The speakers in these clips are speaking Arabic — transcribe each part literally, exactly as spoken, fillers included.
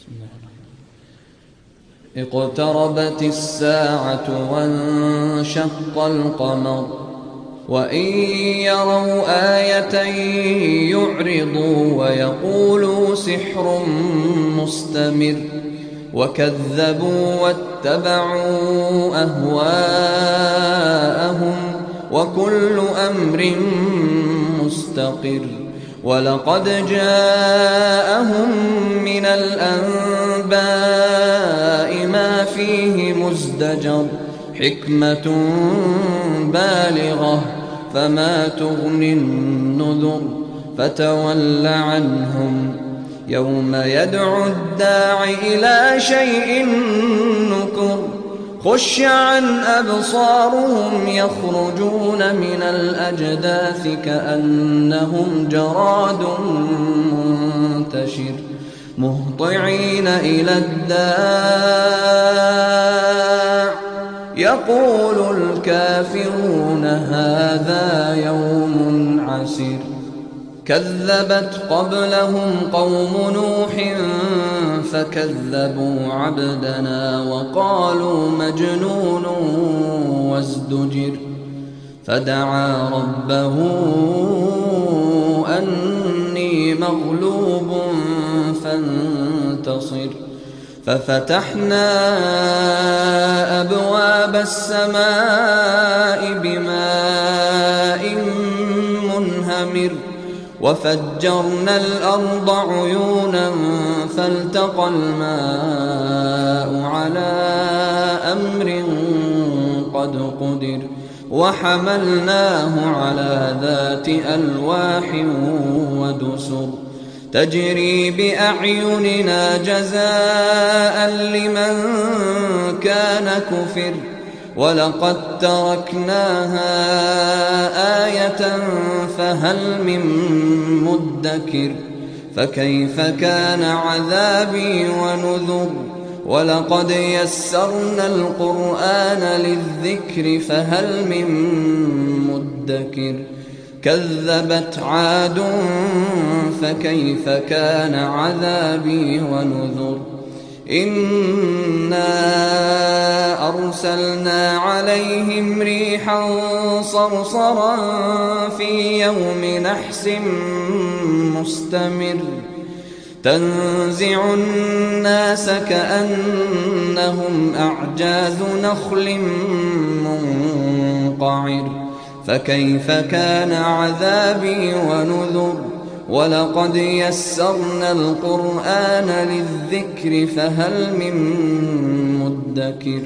اقتربت الساعة وانشق القمر وإن يروا آية يعرضوا ويقولوا سحر مستمر وكذبوا واتبعوا أهواءهم وكل أمر مستقر ولقد جاءهم من الأنباء ما فيه مزدجر حكمة بالغة فما تغني النذر فتول عنهم يوم يدعو الداع إلى شيء نكر خش عن أبصارهم يخرجون من الأجداث كأنهم جراد منتشر مهطعين إلى الداع يقول الكافرون هذا يوم عسير كذبت قبلهم قوم نوح فكذبوا عبدنا وقالوا مجنون وازدجر فدعا ربه أني مغلوب فانتصر ففتحنا أبواب السماء بماء منهمر وفجرنا الأرض عيونا فالتقى الماء على أمر قد قدر وحملناه على ذات ألواح ودسر تجري بأعيننا جزاء لمن كان كفر ولقد تركناها آية فهل من مدكر فكيف كان عذابي ونذر ولقد يسرنا القرآن للذكر فهل من مدكر كذبت عاد فكيف كان عذابي ونذر إنا أرسلنا عليهم ريحا صرصرا في يوم نحس مستمر تنزع الناس كأنهم أعجاز نخل منقعر فكيف كان عذابي ونذر ولقد يسرنا القرآن للذكر فهل من مدكر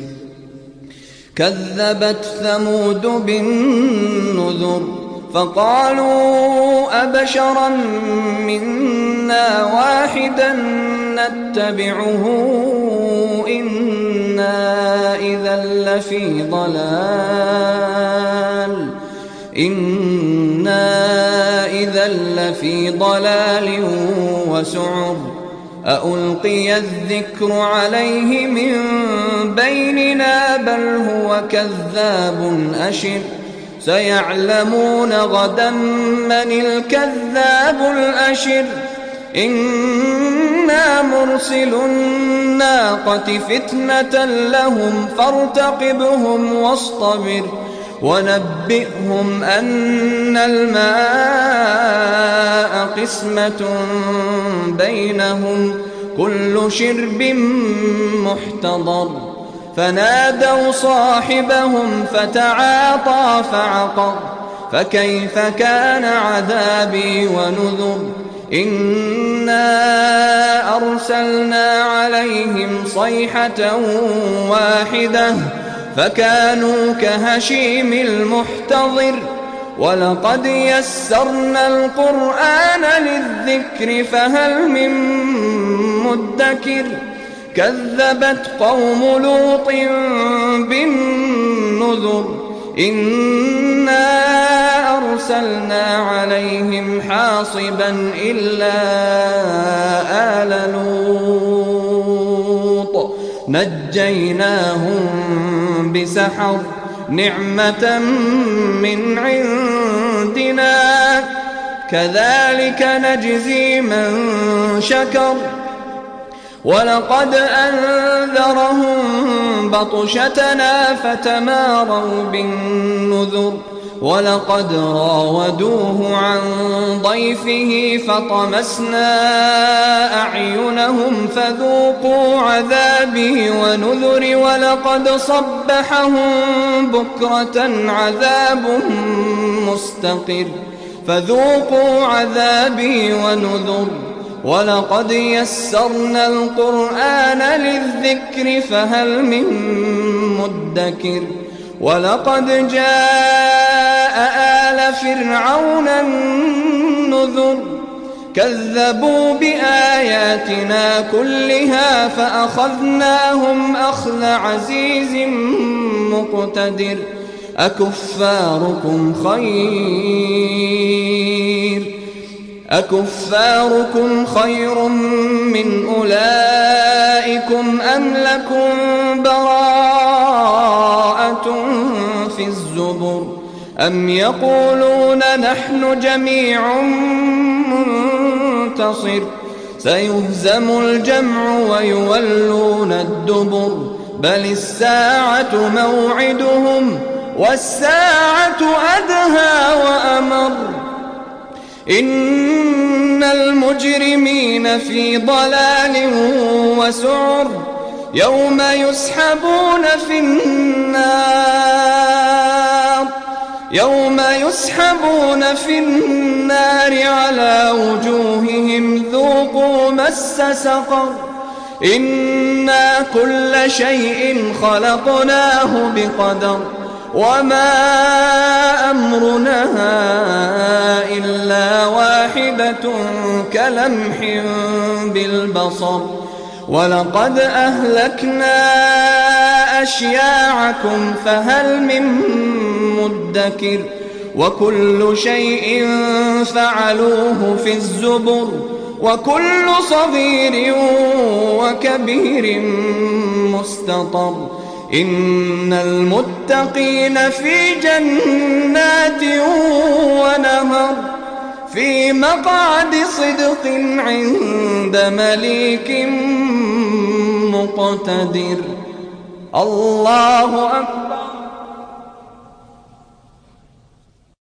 كذبت ثمود بالنذر فقالوا أبشرا منا واحدا نتبعه إنا إذا لفي ضلال إنا إذا لفي ضلال وسعر أألقي الذكر عليه من بيننا بل هو كذاب أشر سيعلمون غدا من الكذاب الأشر إنا مرسل الناقة فتنة لهم فارتقبهم واصطبر ونبئهم أن الماء قسمة بينهم كل شرب محتضر فنادوا صاحبهم فتعاطى فعقر فكيف كان عذابي ونذر إنا أرسلنا عليهم صيحة واحدة فكانوا كهشيم المحتضر ولقد يسرنا القرآن للذكر فهل من مدكر كذبت قوم لوط بالنذر إنا أرسلنا عليهم حاصبا إلا آل لوط نجيناهم بسحر نعمة من عندنا كذلك نجزي من شكر ولقد أنذرهم بطشتنا فتماروا بالنذر ولقد راودوه عن ضيفه فطمسنا أعينهم فذوقوا عذابي ونذر ولقد صبحهم بكرة عذاب مستقر فذوقوا عذابي ونذر ولقد يسرنا القرآن للذكر فهل من مدكر ولقد جاء آل فرعون النذر كذبوا بآياتنا كلها فأخذناهم أخذ عزيز مقتدر أكفاركم خير أكفاركم خير من أولئكم أم لكم براءة في الزبر أم يقولون نحن جميع منتصر سيهزم الجمع ويولون الدبر بل الساعة موعدهم والساعة أدهى وأمر إن المجرمين في ضلال وسعر يوم يسحبون في النار يوم يسحبون في النار على وجوههم ذوقوا مس سقر إنا كل شيء خلقناه بقدر وما أمرنا إلا واحدة كلمح بالبصر ولقد أهلكنا أشياعكم فهل من مدكر وكل شيء فعلوه في الزبر وكل صغير وكبير مستطر إن المتقين في جنات ونهر في مقعد صدق عند مليك مقتدر الله أكبر.